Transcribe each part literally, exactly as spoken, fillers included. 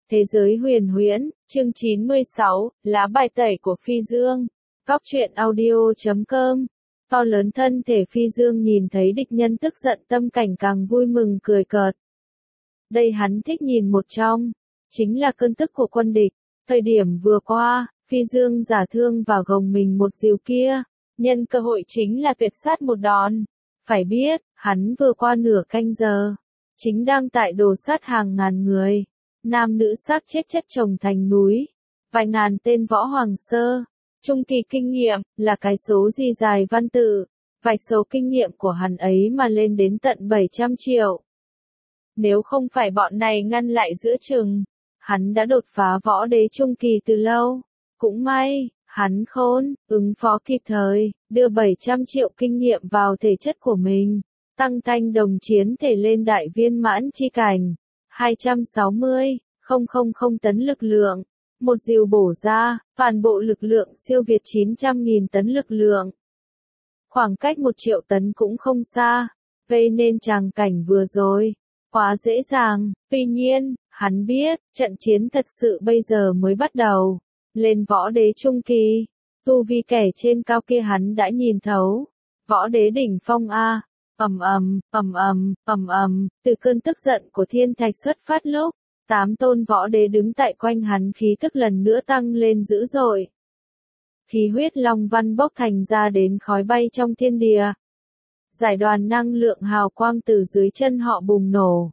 Thế giới huyền huyễn, chương chín mươi sáu, lá bài tẩy của Phi Dương. Góc truyện audio chấm com. To lớn thân thể Phi Dương nhìn thấy địch nhân tức giận tâm cảnh càng vui mừng cười cợt. Đây hắn thích nhìn một trong, chính là cơn tức của quân địch. Thời điểm vừa qua, Phi Dương giả thương vào gồng mình một diều kia, nhân cơ hội chính là tuyệt sát một đòn. Phải biết, hắn vừa qua nửa canh giờ, chính đang tại đồ sát hàng ngàn người. Nam nữ xác chết chất chồng thành núi, vài ngàn tên võ hoàng sơ, trung kỳ kinh nghiệm, là cái số gì dài văn tự, vạch số kinh nghiệm của hắn ấy mà lên đến tận bảy trăm triệu. Nếu không phải bọn này ngăn lại giữa chừng, hắn đã đột phá võ đế trung kỳ từ lâu. Cũng may, hắn khôn, ứng phó kịp thời, đưa bảy trăm triệu kinh nghiệm vào thể chất của mình, tăng thanh đồng chiến thể lên đại viên mãn chi cảnh. hai trăm sáu mươi nghìn tấn lực lượng, một diều bổ ra, toàn bộ lực lượng siêu việt chín trăm nghìn tấn lực lượng. Khoảng cách một triệu tấn cũng không xa, gây nên tràng cảnh vừa rồi, quá dễ dàng. Tuy nhiên, hắn biết, trận chiến thật sự bây giờ mới bắt đầu. Lên võ đế trung kỳ, tu vi kẻ trên cao kia hắn đã nhìn thấu. Võ đế đỉnh phong A. Ầm ầm, ầm ầm, ầm ầm, từ cơn tức giận của thiên thạch xuất phát lúc, tám tôn võ đế đứng tại quanh hắn khí tức lần nữa tăng lên dữ dội. Khí huyết long văn bốc thành ra đến khói bay trong thiên địa. Giải đoàn năng lượng hào quang từ dưới chân họ bùng nổ.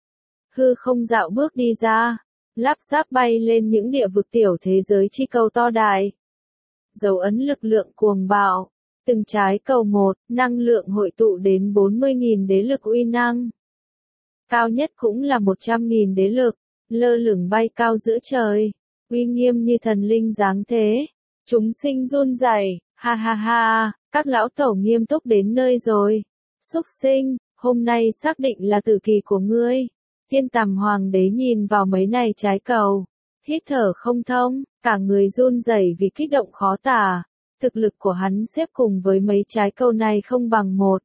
Hư không dạo bước đi ra, lắp ráp bay lên những địa vực tiểu thế giới chi cầu to đại. Dấu ấn lực lượng cuồng bạo. Từng trái cầu một, năng lượng hội tụ đến bốn mươi nghìn đế lực uy năng. Cao nhất cũng là một trăm nghìn đế lực, lơ lửng bay cao giữa trời, uy nghiêm như thần linh giáng thế. Chúng sinh run rẩy, ha ha ha, các lão tổ nghiêm túc đến nơi rồi. Súc sinh, hôm nay xác định là tử kỳ của ngươi. Thiên Tầm Hoàng đế nhìn vào mấy này trái cầu, hít thở không thông, cả người run rẩy vì kích động khó tả. Thực lực của hắn xếp cùng với mấy trái cầu này không bằng một.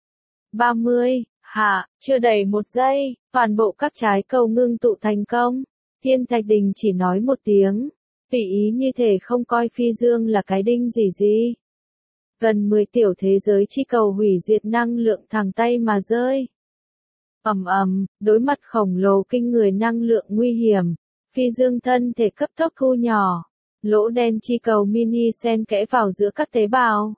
ba mươi, hạ, chưa đầy một giây, toàn bộ các trái cầu ngưng tụ thành công. Thiên Thạch Đình chỉ nói một tiếng, tùy ý như thể không coi Phi Dương là cái đinh gì gì. Gần mười tiểu thế giới chi cầu hủy diệt năng lượng thẳng tay mà rơi. Ầm ầm, đối mặt khổng lồ kinh người năng lượng nguy hiểm, Phi Dương thân thể cấp tốc thu nhỏ. Lỗ đen chi cầu mini xen kẽ vào giữa các tế bào.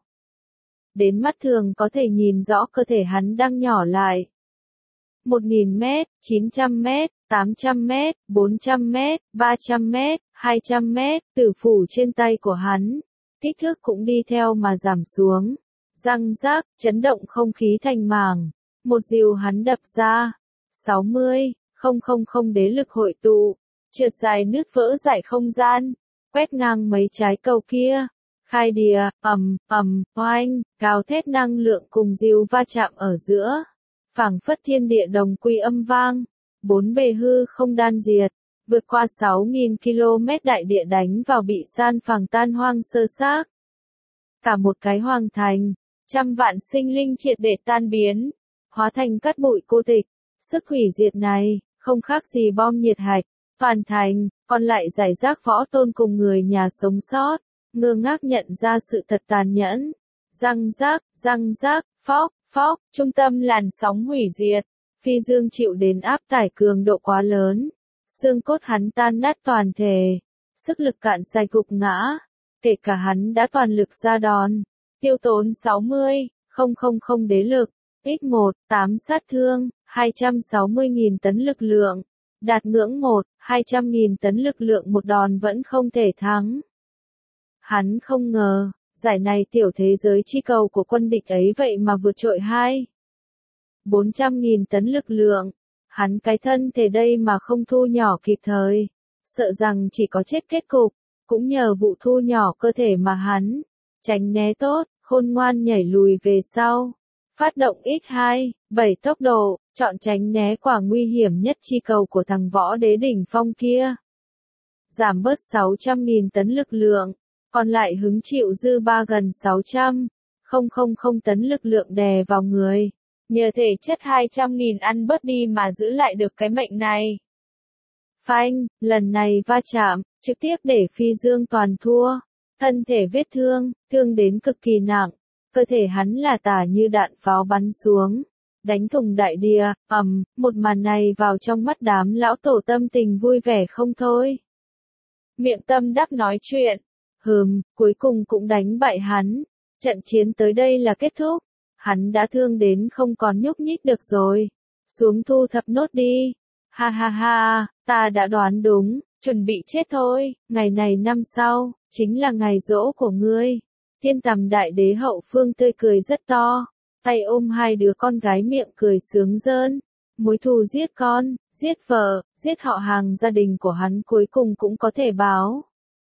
Đến mắt thường có thể nhìn rõ cơ thể hắn đang nhỏ lại. một nghìn mét, chín trăm mét, tám trăm mét, bốn trăm mét, ba trăm mét, hai trăm mét, tử phủ trên tay của hắn. Kích thước cũng đi theo mà giảm xuống. Răng rác, chấn động không khí thành mảng. Một diều hắn đập ra. sáu mươi nghìn đế lực hội tụ. Trượt dài nứt vỡ giải không gian. Quét ngang mấy trái cầu kia, khai đìa, ầm, ầm, oanh, gào thét năng lượng cùng diều va chạm ở giữa, phảng phất thiên địa đồng quy âm vang, bốn bề hư không đan diệt, vượt qua sáu nghìn ki lô mét đại địa đánh vào bị san phẳng tan hoang sơ xác. Cả một cái hoàng thành, trăm vạn sinh linh triệt để tan biến, hóa thành cát bụi cô tịch, sức hủy diệt này, không khác gì bom nhiệt hạch. Toàn thành, còn lại giải rác võ tôn cùng người nhà sống sót, ngơ ngác nhận ra sự thật tàn nhẫn. Răng rác, răng rác, phóc, phóc, trung tâm làn sóng hủy diệt. Phi Dương chịu đến áp tải cường độ quá lớn. Xương cốt hắn tan nát toàn thể. Sức lực cạn sạch gục ngã. Kể cả hắn đã toàn lực ra đòn. Tiêu tốn sáu mươi nghìn đế lực. x một, tám sát thương, hai trăm sáu mươi nghìn tấn lực lượng. Đạt ngưỡng một, hai trăm nghìn tấn lực lượng một đòn vẫn không thể thắng. Hắn không ngờ, giải này tiểu thế giới chi cầu của quân địch ấy vậy mà vượt trội hai. bốn trăm nghìn tấn lực lượng. Hắn cái thân thể đây mà không thu nhỏ kịp thời. Sợ rằng chỉ có chết kết cục. Cũng nhờ vụ thu nhỏ cơ thể mà hắn. Tránh né tốt, khôn ngoan nhảy lùi về sau. Phát động x hai, bảy tốc độ, chọn tránh né quả nguy hiểm nhất chi cầu của thằng võ đế đỉnh phong kia. Giảm bớt sáu trăm nghìn tấn lực lượng, còn lại hứng chịu dư ba gần sáu trăm nghìn tấn lực lượng đè vào người. Nhờ thể chất hai trăm nghìn ăn bớt đi mà giữ lại được cái mệnh này. Phanh, lần này va chạm, trực tiếp để Phi Dương toàn thua. Thân thể vết thương, thương đến cực kỳ nặng. Cơ thể hắn là tả như đạn pháo bắn xuống. Đánh thùng đại địa, ầm, một màn này vào trong mắt đám lão tổ tâm tình vui vẻ không thôi. Miệng Tâm Đắc nói chuyện. Hừm, cuối cùng cũng đánh bại hắn. Trận chiến tới đây là kết thúc. Hắn đã thương đến không còn nhúc nhích được rồi. Xuống thu thập nốt đi. Ha ha ha, ta đã đoán đúng, chuẩn bị chết thôi. Ngày này năm sau, chính là ngày giỗ của ngươi. Thiên Tầm Đại Đế hậu phương tươi cười rất to. Tay ôm hai đứa con gái miệng cười sướng rơn. Mối thù giết con, giết vợ, giết họ hàng gia đình của hắn cuối cùng cũng có thể báo.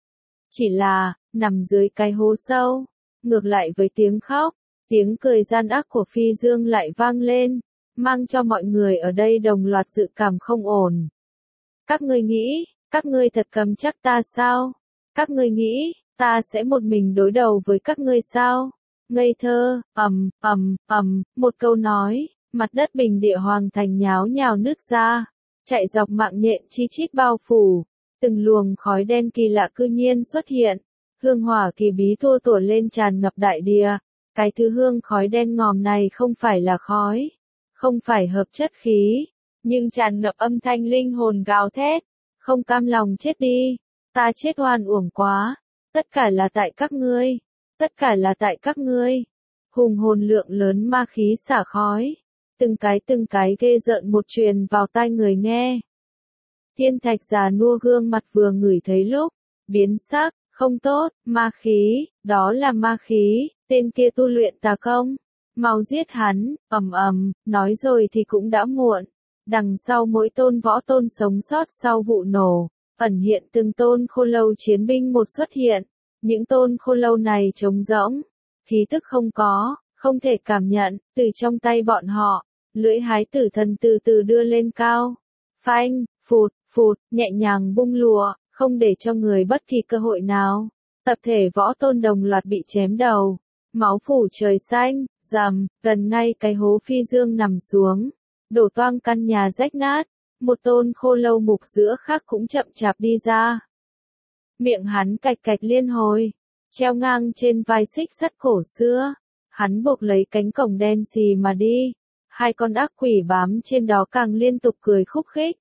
Chỉ là, nằm dưới cái hố sâu, ngược lại với tiếng khóc, tiếng cười gian ác của Phi Dương lại vang lên, mang cho mọi người ở đây đồng loạt dự cảm không ổn. Các ngươi nghĩ, các ngươi thật cầm chắc ta sao? Các ngươi nghĩ, ta sẽ một mình đối đầu với các ngươi sao? Ngây thơ, ầm, ầm, ầm, một câu nói, mặt đất bình địa hoàng thành nháo nhào nứt ra, chạy dọc mạng nhện chi chít bao phủ, từng luồng khói đen kỳ lạ cư nhiên xuất hiện, hương hỏa kỳ bí thua tủa lên tràn ngập đại địa, cái thứ hương khói đen ngòm này không phải là khói, không phải hợp chất khí, nhưng tràn ngập âm thanh linh hồn gào thét, không cam lòng chết đi, ta chết oan uổng quá, tất cả là tại các ngươi. Tất cả là tại các ngươi. Hùng hồn lượng lớn ma khí xả khói. Từng cái từng cái ghê rợn một truyền vào tai người nghe. Thiên Thạch già nua gương mặt vừa ngửi thấy lúc. Biến sắc, không tốt, ma khí, đó là ma khí, tên kia tu luyện tà công. Mau giết hắn, ầm ầm, nói rồi thì cũng đã muộn. Đằng sau mỗi tôn võ tôn sống sót sau vụ nổ, ẩn hiện từng tôn khô lâu chiến binh một xuất hiện. Những tôn khô lâu này trống rỗng, khí tức không có, không thể cảm nhận, từ trong tay bọn họ, lưỡi hái tử thần từ từ đưa lên cao. Phanh, phụt, phụt, nhẹ nhàng bung lùa, không để cho người bất kỳ cơ hội nào. Tập thể võ tôn đồng loạt bị chém đầu, máu phủ trời xanh, rầm, gần ngay cái hố Phi Dương nằm xuống, đổ toang căn nhà rách nát, một tôn khô lâu mục giữa khác cũng chậm chạp đi ra. Miệng hắn cạch cạch liên hồi, treo ngang trên vai xích sắt cổ xưa, hắn buộc lấy cánh cổng đen xì mà đi, hai con ác quỷ bám trên đó càng liên tục cười khúc khích.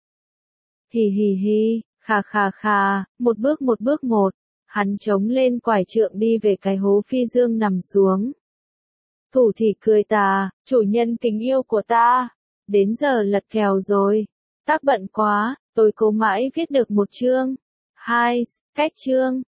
Hì hì hì, khà khà khà, một bước một bước một, hắn chống lên quải trượng đi về cái hố Phi Dương nằm xuống. Thủ thì cười tà, chủ nhân tình yêu của ta, đến giờ lật kèo rồi, tác bận quá, tôi cố mãi viết được một chương. Hai, cách chương,